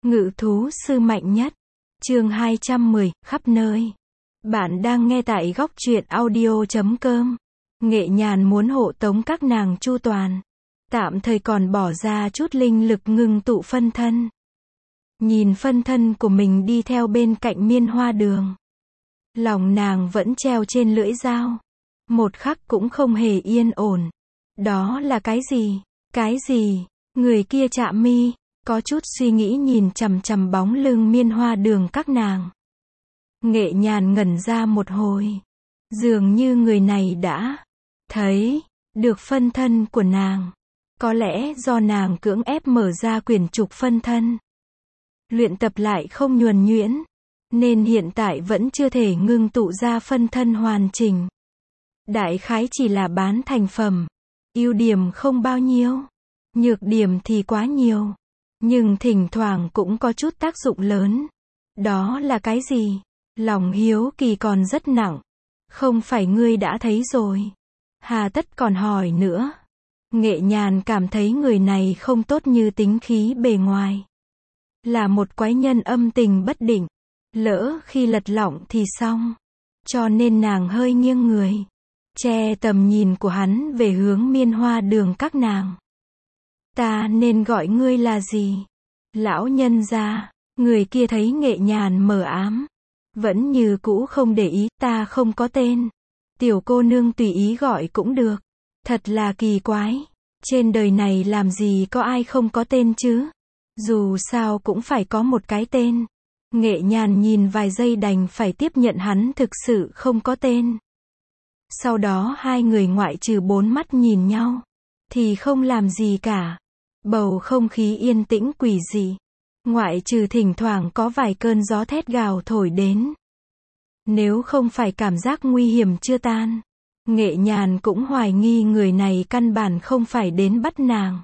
Ngự thú sư mạnh nhất. Chương 210, khắp nơi. Bạn đang nghe tại góc truyện audio.com. Nghệ Nhàn muốn hộ tống các nàng chu toàn. Tạm thời còn bỏ ra chút linh lực ngưng tụ phân thân. Nhìn phân thân của mình đi theo bên cạnh Miên Hoa Đường. Lòng nàng vẫn treo trên lưỡi dao. Một khắc cũng không hề yên ổn. Đó là cái gì? Cái gì? Người kia chạm mi. Có chút suy nghĩ nhìn chằm chằm bóng lưng Miên Hoa Đường các nàng. Nghệ Nhàn ngẩn ra một hồi. Dường như người này đã thấy được phân thân của nàng. Có lẽ do nàng cưỡng ép mở ra quyển trục phân thân. Luyện tập lại không nhuần nhuyễn. Nên hiện tại vẫn chưa thể ngưng tụ ra phân thân hoàn chỉnh. Đại khái chỉ là bán thành phẩm. Ưu điểm không bao nhiêu. Nhược điểm thì quá nhiều. Nhưng thỉnh thoảng cũng có chút tác dụng lớn. Đó là cái gì? Lòng hiếu kỳ còn rất nặng. Không phải ngươi đã thấy rồi. Hà tất còn hỏi nữa. Nghệ Nhàn cảm thấy người này không tốt như tính khí bề ngoài. Là một quái nhân âm tình bất định. Lỡ khi lật lọng thì xong. Cho nên nàng hơi nghiêng người. Che tầm nhìn của hắn về hướng Miên Hoa Đường các nàng. Ta nên gọi ngươi là gì? Lão nhân gia. Người kia thấy Nghệ Nhàn mờ ám. Vẫn như cũ không để ý, ta không có tên. Tiểu cô nương tùy ý gọi cũng được. Thật là kỳ quái. Trên đời này làm gì có ai không có tên chứ? Dù sao cũng phải có một cái tên. Nghệ Nhàn nhìn vài giây đành phải tiếp nhận hắn thực sự không có tên. Sau đó hai người ngoại trừ bốn mắt nhìn nhau. Thì không làm gì cả. Bầu không khí yên tĩnh quỷ dị. Ngoại trừ thỉnh thoảng có vài cơn gió thét gào thổi đến. Nếu không phải cảm giác nguy hiểm chưa tan. Nghệ Nhàn cũng hoài nghi người này căn bản không phải đến bắt nàng.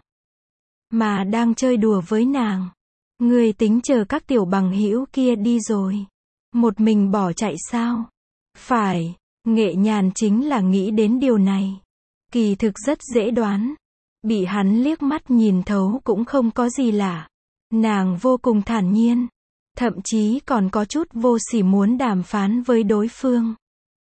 Mà đang chơi đùa với nàng. Người tính chờ các tiểu bằng hữu kia đi rồi. Một mình bỏ chạy sao? Phải, Nghệ Nhàn chính là nghĩ đến điều này. Kỳ thực rất dễ đoán. Bị hắn liếc mắt nhìn thấu cũng không có gì lạ. Nàng vô cùng thản nhiên. Thậm chí còn có chút vô sỉ muốn đàm phán với đối phương.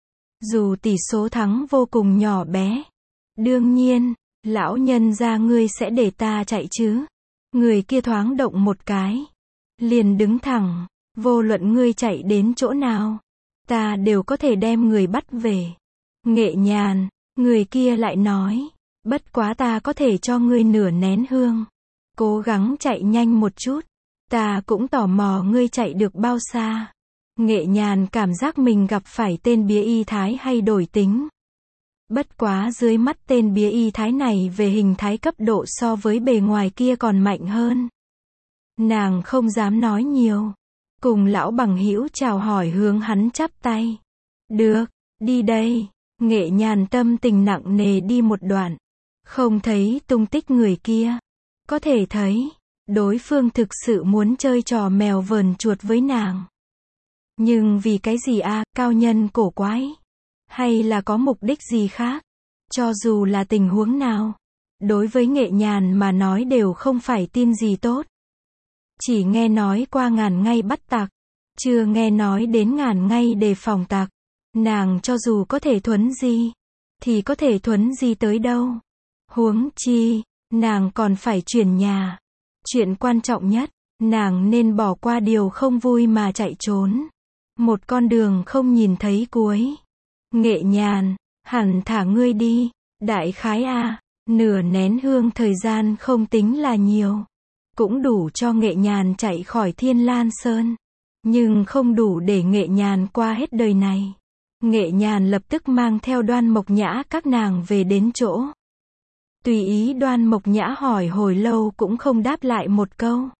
Dù tỷ số thắng vô cùng nhỏ bé. Đương nhiên, lão nhân gia ngươi sẽ để ta chạy chứ. Người kia thoáng động một cái. Liền đứng thẳng. Vô luận ngươi chạy đến chỗ nào. Ta đều có thể đem người bắt về. Nghệ Nhàn, người kia lại nói. Bất quá ta có thể cho ngươi nửa nén hương. Cố gắng chạy nhanh một chút. Ta cũng tò mò ngươi chạy được bao xa. Nghệ Nhàn cảm giác mình gặp phải tên bía y thái hay đổi tính. Bất quá dưới mắt tên bía y thái này về hình thái cấp độ so với bề ngoài kia còn mạnh hơn. Nàng không dám nói nhiều. Cùng lão bằng hữu chào hỏi hướng hắn chắp tay. Được, đi đây. Nghệ Nhàn tâm tình nặng nề đi một đoạn. Không thấy tung tích người kia. Có thể thấy, đối phương thực sự muốn chơi trò mèo vờn chuột với nàng. Nhưng vì cái gì cao nhân cổ quái? Hay là có mục đích gì khác? Cho dù là tình huống nào, đối với Nghệ Nhàn mà nói đều không phải tin gì tốt. Chỉ nghe nói qua ngàn ngay bắt tặc, chưa nghe nói đến ngàn ngay đề phòng tặc. Nàng cho dù có thể thuấn di, thì có thể thuấn di tới đâu? Huống chi, nàng còn phải chuyển nhà. Chuyện quan trọng nhất, nàng nên bỏ qua điều không vui mà chạy trốn. Một con đường không nhìn thấy cuối. Nghệ Nhàn, hẳn thả ngươi đi. Đại khái nửa nén hương thời gian không tính là nhiều. Cũng đủ cho Nghệ Nhàn chạy khỏi Thiên Lan Sơn. Nhưng không đủ để Nghệ Nhàn qua hết đời này. Nghệ Nhàn lập tức mang theo Đoan Mộc Nhã các nàng về đến chỗ. Tùy ý Đoan Mộc Nhã hỏi hồi lâu cũng không đáp lại một câu.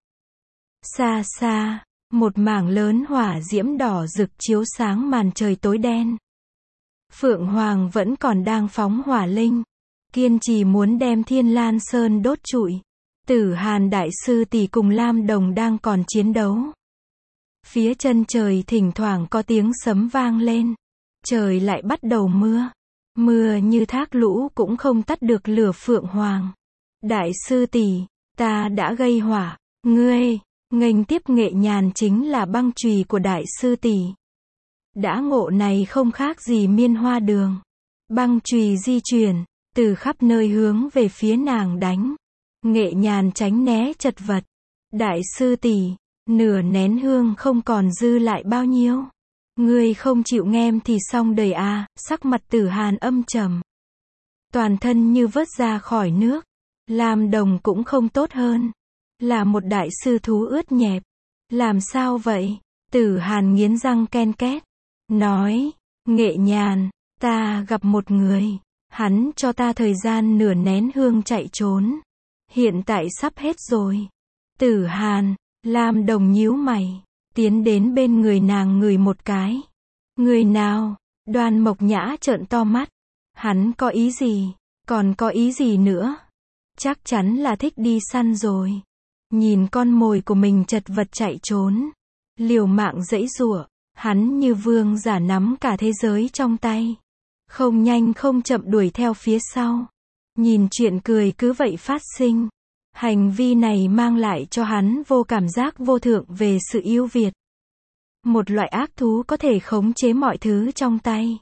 Xa xa, một mảng lớn hỏa diễm đỏ rực chiếu sáng màn trời tối đen. Phượng Hoàng vẫn còn đang phóng hỏa linh. Kiên trì muốn đem Thiên Lan Sơn đốt trụi. Tử Hàn Đại Sư tỷ cùng Lam Đồng đang còn chiến đấu. Phía chân trời thỉnh thoảng có tiếng sấm vang lên. Trời lại bắt đầu mưa. Mưa như thác lũ cũng không tắt được lửa Phượng Hoàng. Đại sư tỷ, ta đã gây hỏa. Ngươi, Nghênh tiếp Nghệ Nhàn chính là băng chùy của đại sư tỷ. Đã ngộ này không khác gì Miên Hoa Đường. Băng chùy di chuyển, từ khắp nơi hướng về phía nàng đánh. Nghệ Nhàn tránh né chật vật. Đại sư tỷ, nửa nén hương không còn dư lại bao nhiêu. Ngươi không chịu ngem thì xong đời à, sắc mặt Tử Hàn âm trầm. Toàn thân như vớt ra khỏi nước. Lam Đồng cũng không tốt hơn. Là một đại sư thú ướt nhẹp. Làm sao vậy? Tử Hàn nghiến răng ken két. Nói, Nghệ Nhàn, ta gặp một người. Hắn cho ta thời gian nửa nén hương chạy trốn. Hiện tại sắp hết rồi. Tử Hàn, Lam Đồng nhíu mày. Tiến đến bên người nàng ngửi một cái. Người nào? Đoan Mộc Nhã trợn to mắt. Hắn có ý gì? Còn có ý gì nữa? Chắc chắn là thích đi săn rồi. Nhìn con mồi của mình chật vật chạy trốn. Liều mạng giãy giụa. Hắn như vương giả nắm cả thế giới trong tay. Không nhanh không chậm đuổi theo phía sau. Nhìn chuyện cười cứ vậy phát sinh. Hành vi này mang lại cho hắn vô cảm giác vô thượng về sự ưu việt. Một loại ác thú có thể khống chế mọi thứ trong tay.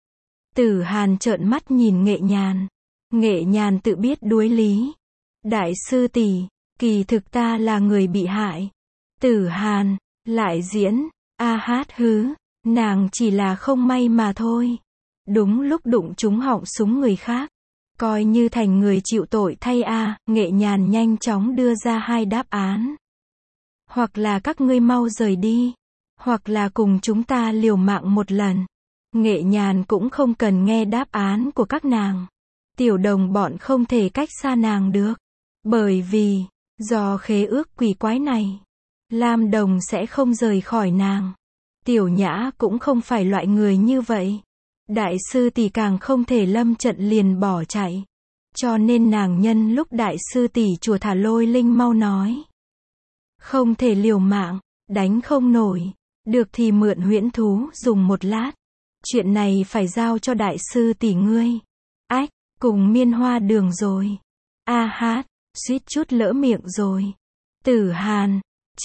Tử Hàn trợn mắt nhìn Nghệ Nhàn. Nghệ Nhàn tự biết đuối lý. Đại sư tỷ, kỳ thực ta là người bị hại. Tử Hàn, lại diễn, a hát hứ, nàng chỉ là không may mà thôi. Đúng lúc đụng trúng họng súng người khác. Coi như thành người chịu tội thay a. Nghệ Nhàn nhanh chóng đưa ra hai đáp án. Hoặc là các ngươi mau rời đi. Hoặc là cùng chúng ta liều mạng một lần. Nghệ Nhàn cũng không cần nghe đáp án của các nàng. Tiểu đồng bọn không thể cách xa nàng được. Bởi vì, do khế ước quỷ quái này, Lam Đồng sẽ không rời khỏi nàng. Tiểu Nhã cũng không phải loại người như vậy. Đại sư tỷ càng không thể lâm trận liền bỏ chạy. Cho nên nàng nhân lúc đại sư tỷ chùa thả lôi linh mau nói. Không thể liều mạng, đánh không nổi. Được thì mượn huyễn thú dùng một lát. Chuyện này phải giao cho đại sư tỷ ngươi. Ách, cùng Miên Hoa Đường rồi. A hát, suýt chút lỡ miệng rồi. Tử Hàn,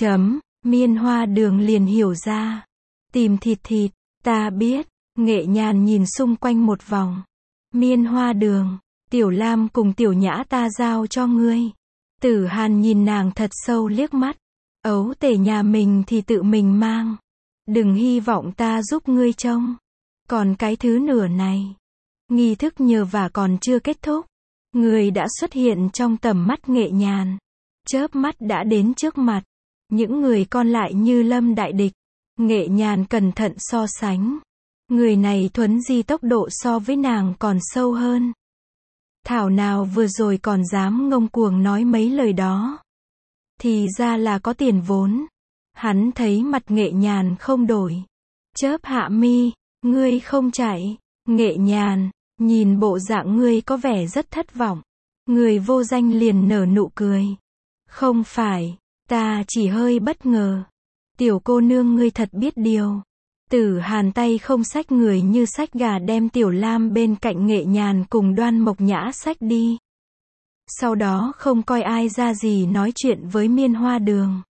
Miên Hoa Đường liền hiểu ra. Tìm thịt, ta biết. Nghệ Nhàn nhìn xung quanh một vòng. Miên Hoa Đường, Tiểu Lam cùng Tiểu Nhã ta giao cho ngươi. Tử Hàn nhìn nàng thật sâu liếc mắt. Ấu tể nhà mình thì tự mình mang. Đừng hy vọng ta giúp ngươi trông. Còn cái thứ nửa này. Nghi thức nhờ vả còn chưa kết thúc. Người đã xuất hiện trong tầm mắt Nghệ Nhàn. Chớp mắt đã đến trước mặt. Những người còn lại như lâm đại địch. Nghệ Nhàn cẩn thận so sánh. Người này thuấn di tốc độ so với nàng còn sâu hơn. Thảo nào vừa rồi còn dám ngông cuồng nói mấy lời đó. Thì ra là có tiền vốn. Hắn thấy mặt Nghệ Nhàn không đổi. Chớp hạ mi, ngươi không chạy. Nghệ Nhàn, nhìn bộ dạng ngươi có vẻ rất thất vọng. Người vô danh liền nở nụ cười. Không phải, ta chỉ hơi bất ngờ. Tiểu cô nương ngươi thật biết điều. Tử Hàn tay không xách người như xách gà đem Tiểu Lam bên cạnh Nghệ Nhàn cùng Đoan Mộc Nhã xách đi. Sau đó không coi ai ra gì nói chuyện với Miên Hoa Đường.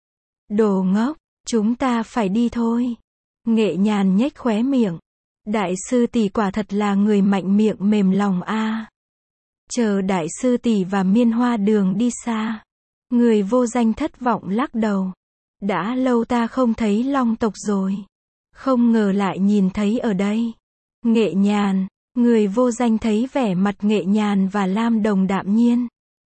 Đồ ngốc, chúng ta phải đi thôi. Nghệ Nhàn nhếch khóe miệng. Đại sư tỷ quả thật là người mạnh miệng mềm lòng a. Chờ đại sư tỷ và Miên Hoa Đường đi xa. Người vô danh thất vọng lắc đầu. Đã lâu ta không thấy Long tộc rồi. Không ngờ lại nhìn thấy ở đây. Nghệ Nhàn, người vô danh thấy vẻ mặt Nghệ Nhàn và Lam Đồng đạm nhiên.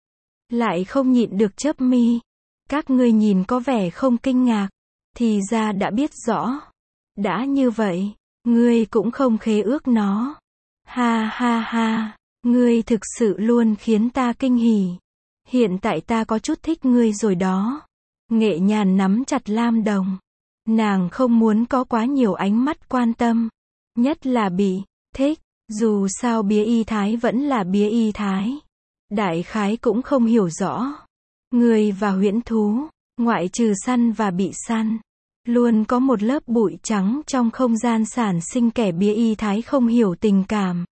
Lại không nhịn được chớp mi. Các ngươi nhìn có vẻ không kinh ngạc. Thì ra đã biết rõ. Đã như vậy, ngươi cũng không khế ước nó. Ha ha ha, ngươi thực sự luôn khiến ta kinh hỉ. Hiện tại ta có chút thích ngươi rồi đó. Nghệ Nhàn nắm chặt Lam Đồng. Nàng không muốn có quá nhiều ánh mắt quan tâm. Nhất là bị thích. Dù sao bía y thái vẫn là bía y thái. Đại khái cũng không hiểu rõ. Người và huyễn thú, ngoại trừ săn và bị săn, luôn có một lớp bụi trắng trong không gian sản sinh kẻ bía y thái không hiểu tình cảm.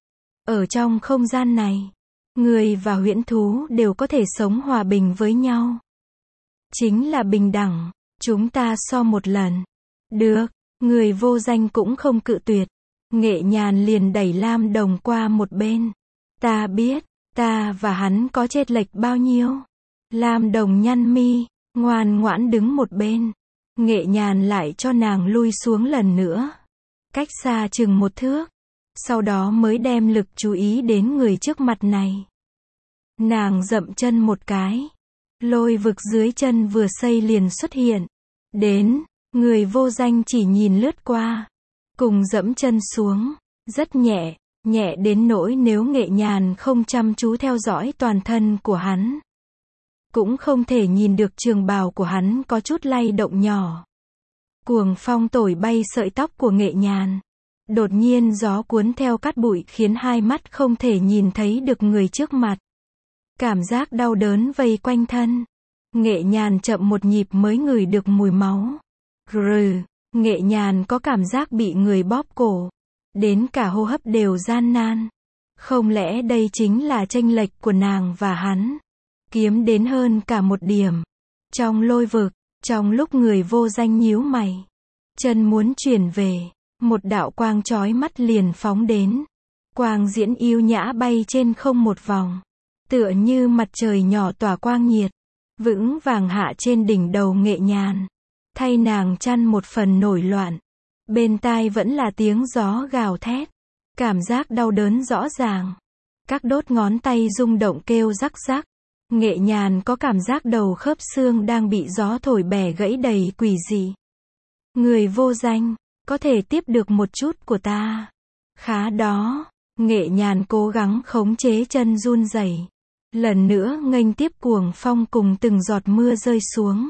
Ở trong không gian này, người và huyễn thú đều có thể sống hòa bình với nhau. chính là bình đẳng. Chúng ta so một lần. Được, người vô danh cũng không cự tuyệt. Nghệ Nhàn liền đẩy Lam Đồng qua một bên. Ta biết, ta và hắn có chênh lệch bao nhiêu. Lam Đồng nhăn mi, ngoan ngoãn đứng một bên. Nghệ Nhàn lại cho nàng lui xuống lần nữa. Cách xa chừng 1 thước. Sau đó mới đem lực chú ý đến người trước mặt này. Nàng dậm chân một cái. Lôi vực dưới chân vừa xây liền xuất hiện. Đến, người vô danh chỉ nhìn lướt qua. Cùng dẫm chân xuống. Rất nhẹ, nhẹ đến nỗi nếu Nghệ Nhàn không chăm chú theo dõi toàn thân của hắn, cũng không thể nhìn được trường bào của hắn có chút lay động nhỏ. Cuồng phong thổi bay sợi tóc của Nghệ Nhàn. Đột nhiên gió cuốn theo cát bụi khiến hai mắt không thể nhìn thấy được người trước mặt. Cảm giác đau đớn vây quanh thân. Nghệ Nhàn chậm một nhịp mới ngửi được mùi máu. Rừ, Nghệ Nhàn có cảm giác bị người bóp cổ. Đến cả hô hấp đều gian nan. Không lẽ đây chính là chênh lệch của nàng và hắn? Kiếm đến hơn cả 1 điểm. Trong lôi vực, trong lúc người vô danh nhíu mày, chân muốn chuyển về, một đạo quang chói mắt liền phóng đến. Quang diễm yêu nhã bay trên không một vòng, tựa như mặt trời nhỏ tỏa quang nhiệt, vững vàng hạ trên đỉnh đầu Nghệ Nhàn, thay nàng chăn một phần nổi loạn. Bên tai vẫn là tiếng gió gào thét, cảm giác đau đớn rõ ràng. Các đốt ngón tay rung động kêu rắc rắc. Nghệ Nhàn có cảm giác đầu khớp xương đang bị gió thổi bẻ gãy đầy quỷ dị. Người vô danh, có thể tiếp được một chút của ta. Khá đó. Nghệ Nhàn cố gắng khống chế chân run rẩy. Lần nữa nghênh tiếp cuồng phong cùng từng giọt mưa rơi xuống.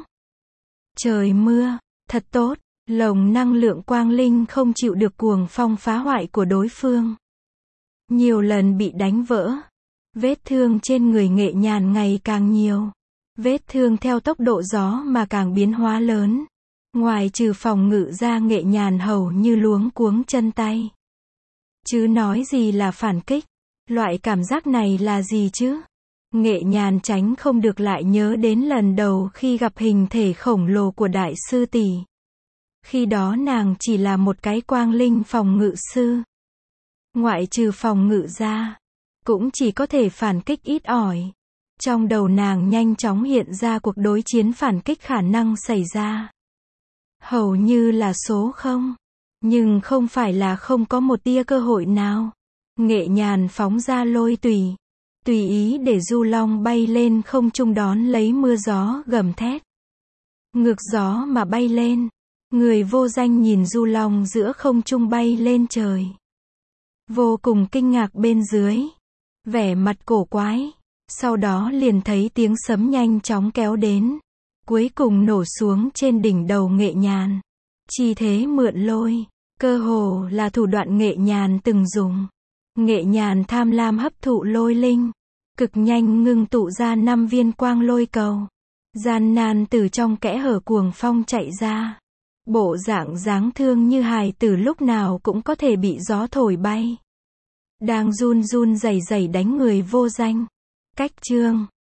Trời mưa, thật tốt. Lồng năng lượng quang linh không chịu được cuồng phong phá hoại của đối phương. Nhiều lần bị đánh vỡ. Vết thương trên người Nghệ Nhàn ngày càng nhiều. Vết thương theo tốc độ gió mà càng biến hóa lớn. Ngoài trừ phòng ngự ra Nghệ Nhàn hầu như luống cuống chân tay. Chứ nói gì là phản kích. Loại cảm giác này là gì chứ? Nghệ Nhàn tránh không được lại nhớ đến lần đầu khi gặp hình thể khổng lồ của đại sư tỷ. Khi đó nàng chỉ là một cái quang linh phòng ngự sư. Ngoại trừ phòng ngự ra, cũng chỉ có thể phản kích ít ỏi. Trong đầu nàng nhanh chóng hiện ra cuộc đối chiến phản kích khả năng xảy ra. Hầu như là số 0. Nhưng không phải là không có một tia cơ hội nào. Nghệ Nhàn phóng ra lôi tùy. Tùy ý để du long bay lên không trung đón lấy mưa gió gầm thét. Ngược gió mà bay lên. Người vô danh nhìn du long giữa không trung bay lên trời. Vô cùng kinh ngạc bên dưới. Vẻ mặt cổ quái. Sau đó liền thấy tiếng sấm nhanh chóng kéo đến. Cuối cùng nổ xuống trên đỉnh đầu Nghệ Nhàn. Chi thế mượn lôi. Cơ hồ là thủ đoạn Nghệ Nhàn từng dùng. Nghệ Nhàn tham lam hấp thụ lôi linh. Cực nhanh ngưng tụ ra 5 viên quang lôi cầu. Gian nan từ trong kẽ hở cuồng phong chạy ra. Bộ dạng dáng thương như hài tử lúc nào cũng có thể bị gió thổi bay. Đang run run rẩy rẩy đánh người vô danh. Cách chương